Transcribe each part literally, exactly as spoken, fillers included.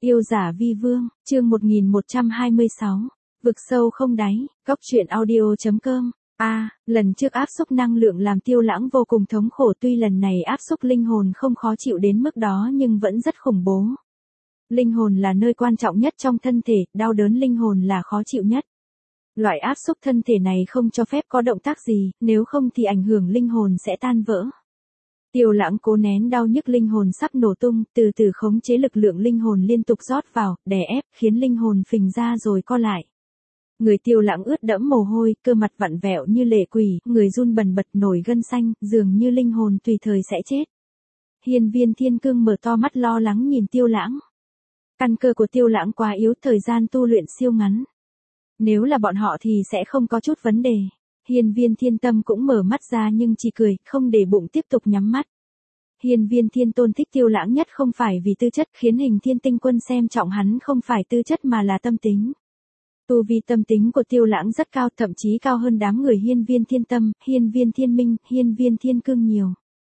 Yêu giả vi vương, chương một nghìn một trăm hai mươi sáu, vực sâu không đáy, góc truyện audio.com. A, à, lần trước áp xúc năng lượng làm Tiêu Lãng vô cùng thống khổ, tuy lần này áp xúc linh hồn không khó chịu đến mức đó nhưng vẫn rất khủng bố. Linh hồn là nơi quan trọng nhất trong thân thể, đau đớn linh hồn là khó chịu nhất. Loại áp xúc thân thể này không cho phép có động tác gì, nếu không thì ảnh hưởng linh hồn sẽ tan vỡ. Tiêu Lãng cố nén đau nhức linh hồn sắp nổ tung, từ từ khống chế lực lượng linh hồn liên tục rót vào, đè ép, khiến linh hồn phình ra rồi co lại. Người Tiêu Lãng ướt đẫm mồ hôi, cơ mặt vặn vẹo như lệ quỷ, người run bần bật nổi gân xanh, dường như linh hồn tùy thời sẽ chết. Hiên Viên Thiên Cương mở to mắt lo lắng nhìn Tiêu Lãng. Căn cơ của Tiêu Lãng quá yếu, thời gian tu luyện siêu ngắn. Nếu là bọn họ thì sẽ không có chút vấn đề. Hiên Viên Thiên Tâm cũng mở mắt ra nhưng chỉ cười, không để bụng tiếp tục nhắm mắt. Hiên Viên Thiên Tôn thích Tiêu Lãng nhất không phải vì tư chất, khiến Hình Thiên Tinh Quân xem trọng hắn không phải tư chất mà là tâm tính. Tu vi tâm tính của Tiêu Lãng rất cao, thậm chí cao hơn đám người Hiên Viên Thiên Tâm, Hiên Viên Thiên Minh, Hiên Viên Thiên Cương nhiều.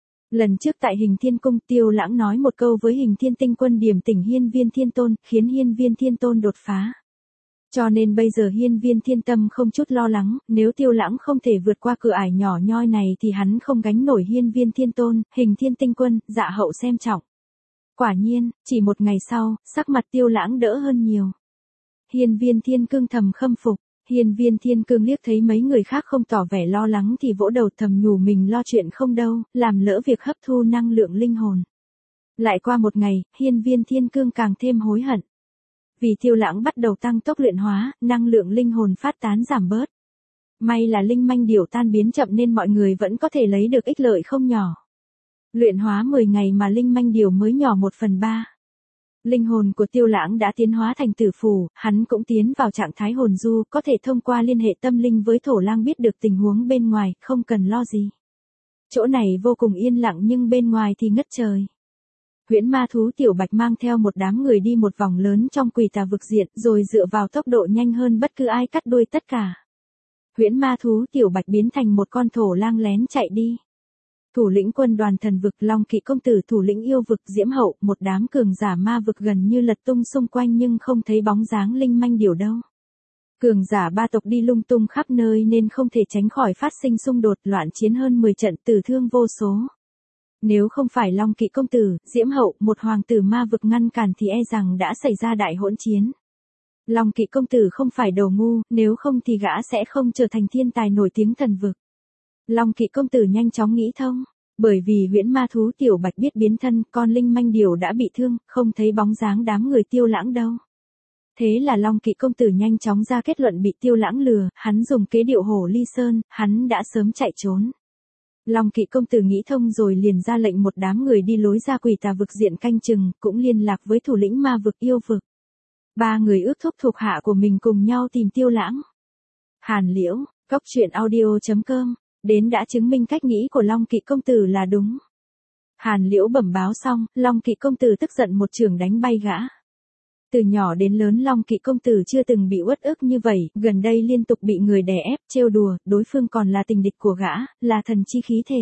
Lần trước tại Hình Thiên Cung, Tiêu Lãng nói một câu với Hình Thiên Tinh Quân điểm tỉnh Hiên Viên Thiên Tôn, khiến Hiên Viên Thiên Tôn đột phá. Cho nên bây giờ Hiên Viên Thiên Tâm không chút lo lắng, nếu Tiêu Lãng không thể vượt qua cửa ải nhỏ nhoi này thì hắn không gánh nổi Hiên Viên Thiên Tôn, Hình Thiên Tinh Quân, Dạ Hậu xem trọng. Quả nhiên, chỉ một ngày sau, sắc mặt Tiêu Lãng đỡ hơn nhiều. Hiên Viên Thiên Cương thầm khâm phục, Hiên Viên Thiên Cương liếc thấy mấy người khác không tỏ vẻ lo lắng thì vỗ đầu thầm nhủ mình lo chuyện không đâu, làm lỡ việc hấp thu năng lượng linh hồn. Lại qua một ngày, Hiên Viên Thiên Cương càng thêm hối hận. Vì Tiêu Lãng bắt đầu tăng tốc luyện hóa, năng lượng linh hồn phát tán giảm bớt. May là linh manh điểu tan biến chậm nên mọi người vẫn có thể lấy được ích lợi không nhỏ. Luyện hóa mười ngày mà linh manh điểu mới nhỏ một phần ba. Linh hồn của Tiêu Lãng đã tiến hóa thành tử phù, hắn cũng tiến vào trạng thái hồn du, có thể thông qua liên hệ tâm linh với Thổ Lang biết được tình huống bên ngoài, không cần lo gì. Chỗ này vô cùng yên lặng nhưng bên ngoài thì ngất trời. Huyễn ma thú Tiểu Bạch mang theo một đám người đi một vòng lớn trong quỷ tà vực diện, rồi dựa vào tốc độ nhanh hơn bất cứ ai cắt đuôi tất cả. Huyễn ma thú Tiểu Bạch biến thành một con thổ lang lén chạy đi. Thủ lĩnh quân đoàn thần vực Long Kỵ công tử, thủ lĩnh yêu vực Diễm Hậu, một đám cường giả ma vực gần như lật tung xung quanh nhưng không thấy bóng dáng linh manh điểu đâu. Cường giả ba tộc đi lung tung khắp nơi nên không thể tránh khỏi phát sinh xung đột, loạn chiến hơn mười trận, tử thương vô số. Nếu không phải Long Kỵ công tử, Diễm Hậu, một hoàng tử ma vực ngăn cản thì e rằng đã xảy ra đại hỗn chiến. Long Kỵ công tử không phải đầu ngu, nếu không thì gã sẽ không trở thành thiên tài nổi tiếng thần vực. Long Kỵ công tử nhanh chóng nghĩ thông, bởi vì huyễn ma thú Tiểu Bạch biết biến thân, con linh manh điểu đã bị thương, không thấy bóng dáng đám người Tiêu Lãng đâu. Thế là Long Kỵ công tử nhanh chóng ra kết luận bị Tiêu Lãng lừa, hắn dùng kế điệu hổ ly sơn, hắn đã sớm chạy trốn. Long Kỵ công tử nghĩ thông rồi liền ra lệnh một đám người đi lối ra quỷ tà vực diện canh chừng, cũng liên lạc với thủ lĩnh ma vực yêu vực. Ba người ước thúc thuộc hạ của mình cùng nhau tìm Tiêu Lãng. Hàn Liễu, góc truyện audio.com, đến đã chứng minh cách nghĩ của Long Kỵ công tử là đúng. Hàn Liễu bẩm báo xong, Long Kỵ công tử tức giận một chưởng đánh bay gã. Từ nhỏ đến lớn Long Kỵ công tử chưa từng bị uất ức như vậy, gần đây liên tục bị người đè ép, trêu đùa, đối phương còn là tình địch của gã, là thần chi khí thể.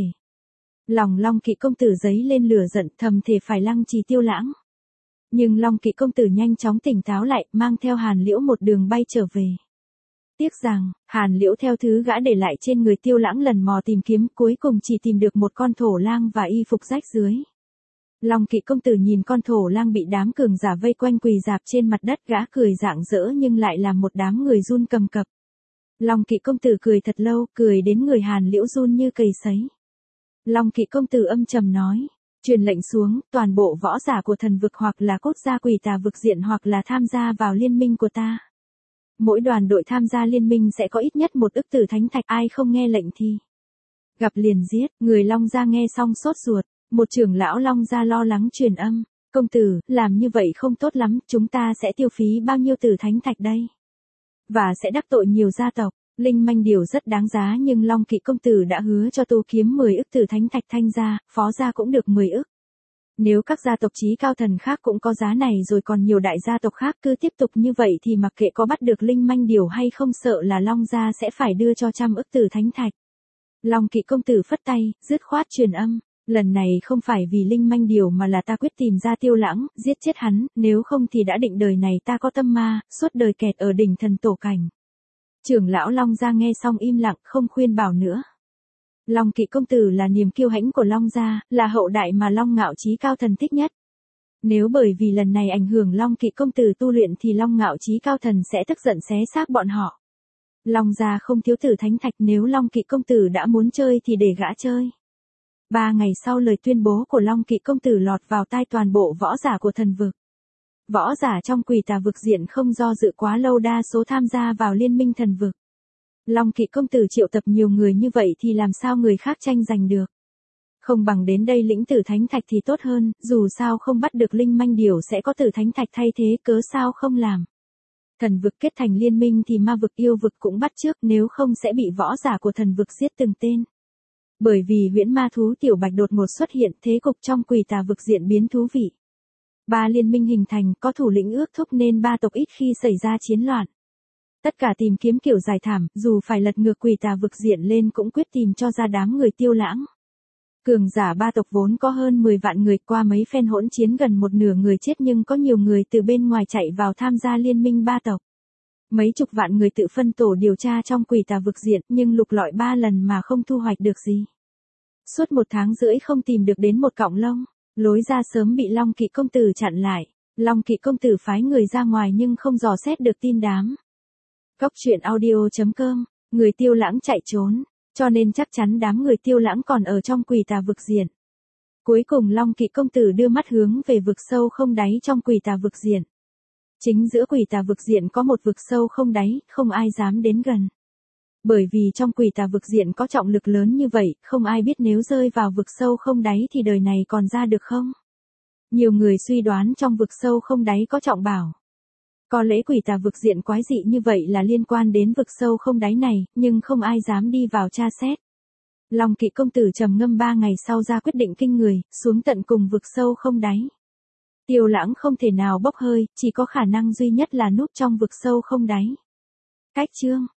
Lòng Long Kỵ công tử giấy lên lửa giận, thầm thể phải lăng trì Tiêu Lãng. Nhưng Long Kỵ công tử nhanh chóng tỉnh táo lại, mang theo Hàn Liễu một đường bay trở về. Tiếc rằng, Hàn Liễu theo thứ gã để lại trên người Tiêu Lãng lần mò tìm kiếm, cuối cùng chỉ tìm được một con thổ lang và y phục rách rưới. Long Kỵ công tử nhìn con thổ lang bị đám cường giả vây quanh quỳ rạp trên mặt đất, gã cười rạng rỡ nhưng lại làm một đám người run cầm cập. Long Kỵ công tử cười thật lâu, cười đến người Hàn Liễu run như cầy sấy. Long Kỵ công tử âm trầm nói, truyền lệnh xuống, toàn bộ võ giả của thần vực hoặc là cốt gia quỷ tà vực diện hoặc là tham gia vào liên minh của ta. Mỗi đoàn đội tham gia liên minh sẽ có ít nhất một ức tử thánh thạch, ai không nghe lệnh thì gặp liền giết. Người Long gia nghe xong sốt ruột. Một trưởng lão Long gia lo lắng truyền âm, công tử, làm như vậy không tốt lắm, chúng ta sẽ tiêu phí bao nhiêu tử thánh thạch đây? Và sẽ đắc tội nhiều gia tộc, linh manh điểu rất đáng giá nhưng Long Kỵ công tử đã hứa cho tu kiếm mười ức tử thánh thạch, Thanh gia, Phó gia cũng được mười ức. Nếu các gia tộc chí cao thần khác cũng có giá này rồi còn nhiều đại gia tộc khác cứ tiếp tục như vậy thì mặc kệ có bắt được linh manh điểu hay không sợ là Long gia sẽ phải đưa cho trăm ức tử thánh thạch. Long Kỵ công tử phất tay, dứt khoát truyền âm. Lần này không phải vì linh manh điều mà là ta quyết tìm ra Tiêu Lãng, giết chết hắn, nếu không thì đã định đời này ta có tâm ma, suốt đời kẹt ở đỉnh thần tổ cảnh. Trưởng lão Long gia nghe xong im lặng, không khuyên bảo nữa. Long Kỵ công tử là niềm kiêu hãnh của Long gia, là hậu đại mà Long Ngạo Chí Cao Thần thích nhất. Nếu bởi vì lần này ảnh hưởng Long Kỵ công tử tu luyện thì Long Ngạo Chí Cao Thần sẽ tức giận xé xác bọn họ. Long gia không thiếu tử thánh thạch, nếu Long Kỵ công tử đã muốn chơi thì để gã chơi. Ba ngày sau lời tuyên bố của Long Kỵ công tử lọt vào tai toàn bộ võ giả của thần vực. Võ giả trong Quỷ Tà vực diện không do dự quá lâu đa số tham gia vào liên minh thần vực. Long Kỵ công tử triệu tập nhiều người như vậy thì làm sao người khác tranh giành được. Không bằng đến đây lĩnh tử thánh thạch thì tốt hơn, dù sao không bắt được linh manh điểu sẽ có tử thánh thạch thay thế, cớ sao không làm. Thần vực kết thành liên minh thì ma vực yêu vực cũng bắt chước, nếu không sẽ bị võ giả của thần vực giết từng tên. Bởi vì huyễn ma thú tiểu bạch đột ngột xuất hiện, thế cục trong Quỷ Tà vực diễn biến thú vị. Ba liên minh hình thành, có thủ lĩnh ước thúc nên ba tộc ít khi xảy ra chiến loạn. Tất cả tìm kiếm kiểu giải thảm, dù phải lật ngược Quỷ Tà vực diện lên cũng quyết tìm cho ra đám người Tiêu Lãng. Cường giả ba tộc vốn có hơn mười vạn người, qua mấy phen hỗn chiến gần một nửa người chết nhưng có nhiều người từ bên ngoài chạy vào tham gia liên minh ba tộc. Mấy chục vạn người tự phân tổ điều tra trong Quỷ Tà vực diện nhưng lục lọi ba lần mà không thu hoạch được gì. Suốt một tháng rưỡi không tìm được đến một cọng lông, lối ra sớm bị Long Kỵ công tử chặn lại. Long Kỵ công tử phái người ra ngoài nhưng không dò xét được tin đám. Góc truyện audio chấm com, người Tiêu Lãng chạy trốn, cho nên chắc chắn đám người Tiêu Lãng còn ở trong Quỷ Tà vực diện. Cuối cùng Long Kỵ công tử đưa mắt hướng về vực sâu không đáy trong Quỷ Tà vực diện. Chính giữa Quỷ Tà vực diện có một vực sâu không đáy, không ai dám đến gần. Bởi vì trong Quỷ Tà vực diện có trọng lực lớn như vậy, không ai biết nếu rơi vào vực sâu không đáy thì đời này còn ra được không? Nhiều người suy đoán trong vực sâu không đáy có trọng bảo. Có lẽ Quỷ Tà vực diện quái dị như vậy là liên quan đến vực sâu không đáy này, nhưng không ai dám đi vào tra xét. Long Kỵ công tử trầm ngâm ba ngày sau ra quyết định kinh người, xuống tận cùng vực sâu không đáy. Tiêu Lãng không thể nào bốc hơi, chỉ có khả năng duy nhất là núp trong vực sâu không đáy. Cách chương